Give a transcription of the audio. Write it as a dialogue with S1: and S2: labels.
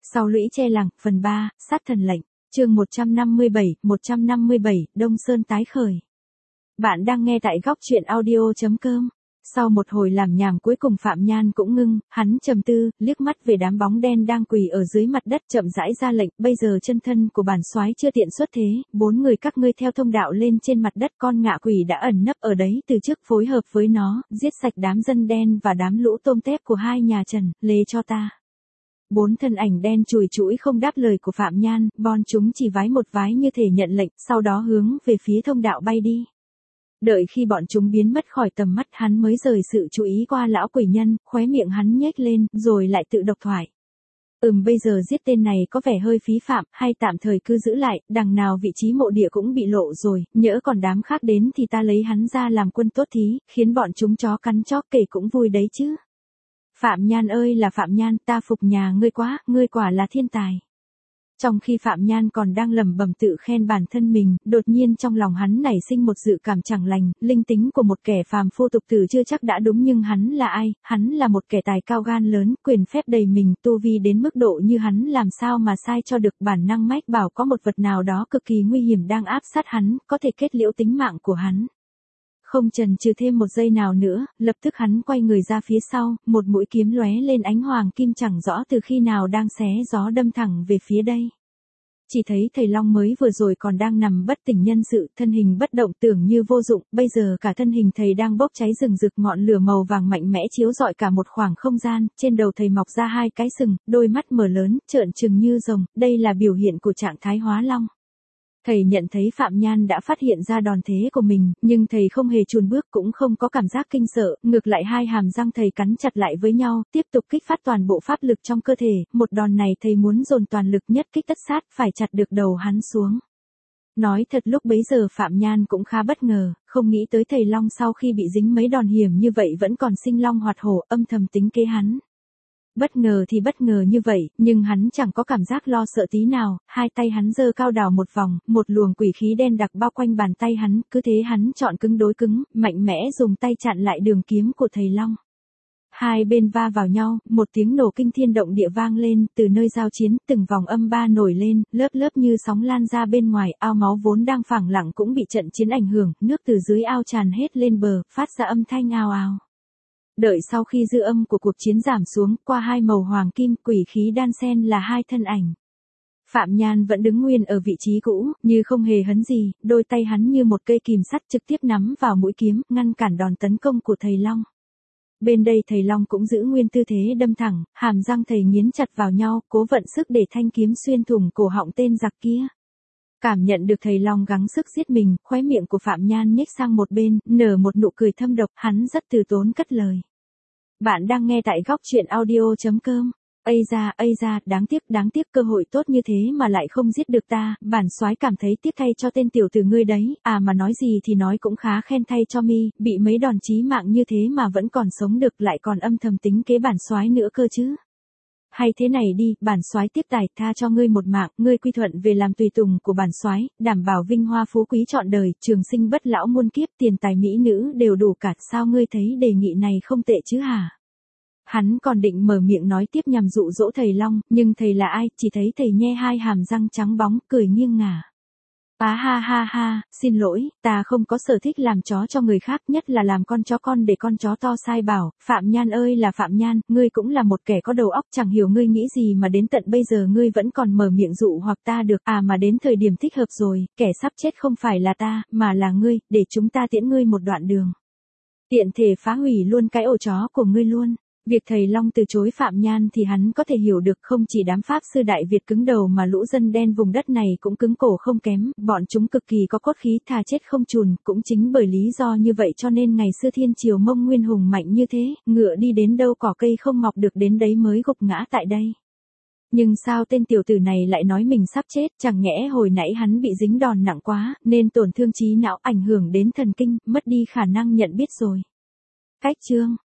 S1: Sau lũy che làng, phần 3, sát thần lệnh, chương 157, Đông Sơn tái khởi. Bạn đang nghe tại góc truyện audio.com. Sau một hồi làm nhảm cuối cùng Phạm Nhan cũng ngưng, hắn trầm tư, liếc mắt về đám bóng đen đang quỳ ở dưới mặt đất chậm rãi ra lệnh, bây giờ chân thân của bản soái chưa tiện xuất thế, 4 người các ngươi theo thông đạo lên trên mặt đất, con ngạ quỷ đã ẩn nấp ở đấy từ trước, phối hợp với nó, giết sạch đám dân đen và đám lũ tôm tép của hai nhà Trần, lê cho ta. 4 thân ảnh đen chùi chũi không đáp lời của Phạm Nhan, bọn chúng chỉ vái một vái như thể nhận lệnh, sau đó hướng về phía thông đạo bay đi. Đợi khi bọn chúng biến mất khỏi tầm mắt hắn mới rời sự chú ý qua lão quỷ nhân, khóe miệng hắn nhếch lên, rồi lại tự độc thoại. Bây giờ giết tên này có vẻ hơi phí phạm, hay tạm thời cứ giữ lại, đằng nào vị trí mộ địa cũng bị lộ rồi, nhỡ còn đám khác đến thì ta lấy hắn ra làm quân tốt thí, khiến bọn chúng chó cắn chó kể cũng vui đấy chứ. Phạm Nhan ơi là Phạm Nhan, ta phục nhà ngươi quá, ngươi quả là thiên tài. Trong khi Phạm Nhan còn đang lẩm bẩm tự khen bản thân mình, đột nhiên trong lòng hắn nảy sinh một dự cảm chẳng lành, linh tính của một kẻ phàm phu tục tử chưa chắc đã đúng, nhưng hắn là ai? Hắn là một kẻ tài cao gan lớn, quyền phép đầy mình, tu vi đến mức độ như hắn làm sao mà sai cho được, bản năng mách bảo có một vật nào đó cực kỳ nguy hiểm đang áp sát hắn, có thể kết liễu tính mạng của hắn. Không chần chừ thêm một giây nào nữa, lập tức hắn quay người ra phía sau, một mũi kiếm lóe lên ánh hoàng kim chẳng rõ từ khi nào đang xé gió đâm thẳng về phía đây. Chỉ thấy thầy Long mới vừa rồi còn đang nằm bất tỉnh nhân sự, thân hình bất động tưởng như vô dụng, bây giờ cả thân hình thầy đang bốc cháy rừng rực, ngọn lửa màu vàng mạnh mẽ chiếu rọi cả một khoảng không gian, trên đầu thầy mọc ra 2 cái sừng, đôi mắt mở lớn, trợn trừng như rồng, đây là biểu hiện của trạng thái hóa long. Thầy nhận thấy Phạm Nhan đã phát hiện ra đòn thế của mình, nhưng thầy không hề chùn bước, cũng không có cảm giác kinh sợ, ngược lại hai hàm răng thầy cắn chặt lại với nhau, tiếp tục kích phát toàn bộ pháp lực trong cơ thể, một đòn này thầy muốn dồn toàn lực nhất kích tất sát, phải chặt được đầu hắn xuống. Nói thật lúc bấy giờ Phạm Nhan cũng khá bất ngờ, không nghĩ tới thầy Long sau khi bị dính mấy đòn hiểm như vậy vẫn còn sinh long hoạt hổ, âm thầm tính kế hắn. Bất ngờ thì bất ngờ như vậy, nhưng hắn chẳng có cảm giác lo sợ tí nào, hai tay hắn giơ cao đảo một vòng, một luồng quỷ khí đen đặc bao quanh bàn tay hắn, cứ thế hắn chọn cứng đối cứng, mạnh mẽ dùng tay chặn lại đường kiếm của thầy Long. Hai bên va vào nhau, một tiếng nổ kinh thiên động địa vang lên, từ nơi giao chiến, từng vòng âm ba nổi lên, lớp lớp như sóng lan ra bên ngoài, ao máu vốn đang phẳng lặng cũng bị trận chiến ảnh hưởng, nước từ dưới ao tràn hết lên bờ, phát ra âm thanh ào ào. Đợi sau khi dư âm của cuộc chiến giảm xuống, qua hai màu hoàng kim, quỷ khí đan xen là hai thân ảnh. Phạm Nhan vẫn đứng nguyên ở vị trí cũ, như không hề hấn gì, đôi tay hắn như một cây kìm sắt trực tiếp nắm vào mũi kiếm, ngăn cản đòn tấn công của thầy Long. Bên đây thầy Long cũng giữ nguyên tư thế đâm thẳng, hàm răng thầy nghiến chặt vào nhau, cố vận sức để thanh kiếm xuyên thủng cổ họng tên giặc kia. Cảm nhận được thầy Long gắng sức giết mình, khóe miệng của Phạm Nhan nhếch sang một bên, nở một nụ cười thâm độc, hắn rất từ tốn cất lời. Bạn đang nghe tại góc truyện audio.com. Ây da, đáng tiếc cơ hội tốt như thế mà lại không giết được ta, bản soái cảm thấy tiếc thay cho tên tiểu tử ngươi đấy, mà nói gì thì nói cũng khá khen thay cho mi, bị mấy đòn chí mạng như thế mà vẫn còn sống được, lại còn âm thầm tính kế bản soái nữa cơ chứ. Hay thế này đi, bản soái tiếp tài, tha cho ngươi một mạng, ngươi quy thuận về làm tùy tùng của bản soái, đảm bảo vinh hoa phú quý trọn đời, trường sinh bất lão muôn kiếp, tiền tài mỹ nữ đều đủ cả, sao ngươi thấy đề nghị này không tệ chứ hả? Hắn còn định mở miệng nói tiếp nhằm dụ dỗ thầy Long, nhưng thầy là ai, chỉ thấy thầy nhe hai hàm răng trắng bóng, cười nghiêng ngả. Ha, xin lỗi, ta không có sở thích làm chó cho người khác, nhất là làm con chó con để con chó to sai bảo, Phạm Nhan ơi là Phạm Nhan, ngươi cũng là một kẻ có đầu óc, chẳng hiểu ngươi nghĩ gì mà đến tận bây giờ ngươi vẫn còn mở miệng dụ hoặc ta được, mà đến thời điểm thích hợp rồi, kẻ sắp chết không phải là ta, mà là ngươi, để chúng ta tiễn ngươi một đoạn đường. Tiện thể phá hủy luôn cái ổ chó của ngươi luôn. Việc thầy Long từ chối Phạm Nhan thì hắn có thể hiểu được, không chỉ đám Pháp sư Đại Việt cứng đầu mà lũ dân đen vùng đất này cũng cứng cổ không kém, bọn chúng cực kỳ có cốt khí, thà chết không chùn, cũng chính bởi lý do như vậy cho nên ngày xưa thiên triều Mông Nguyên hùng mạnh như thế, ngựa đi đến đâu cỏ cây không mọc được đến đấy mới gục ngã tại đây. Nhưng sao tên tiểu tử này lại nói mình sắp chết, chẳng nhẽ hồi nãy hắn bị dính đòn nặng quá, nên tổn thương trí não ảnh hưởng đến thần kinh, mất đi khả năng nhận biết rồi. Cách chương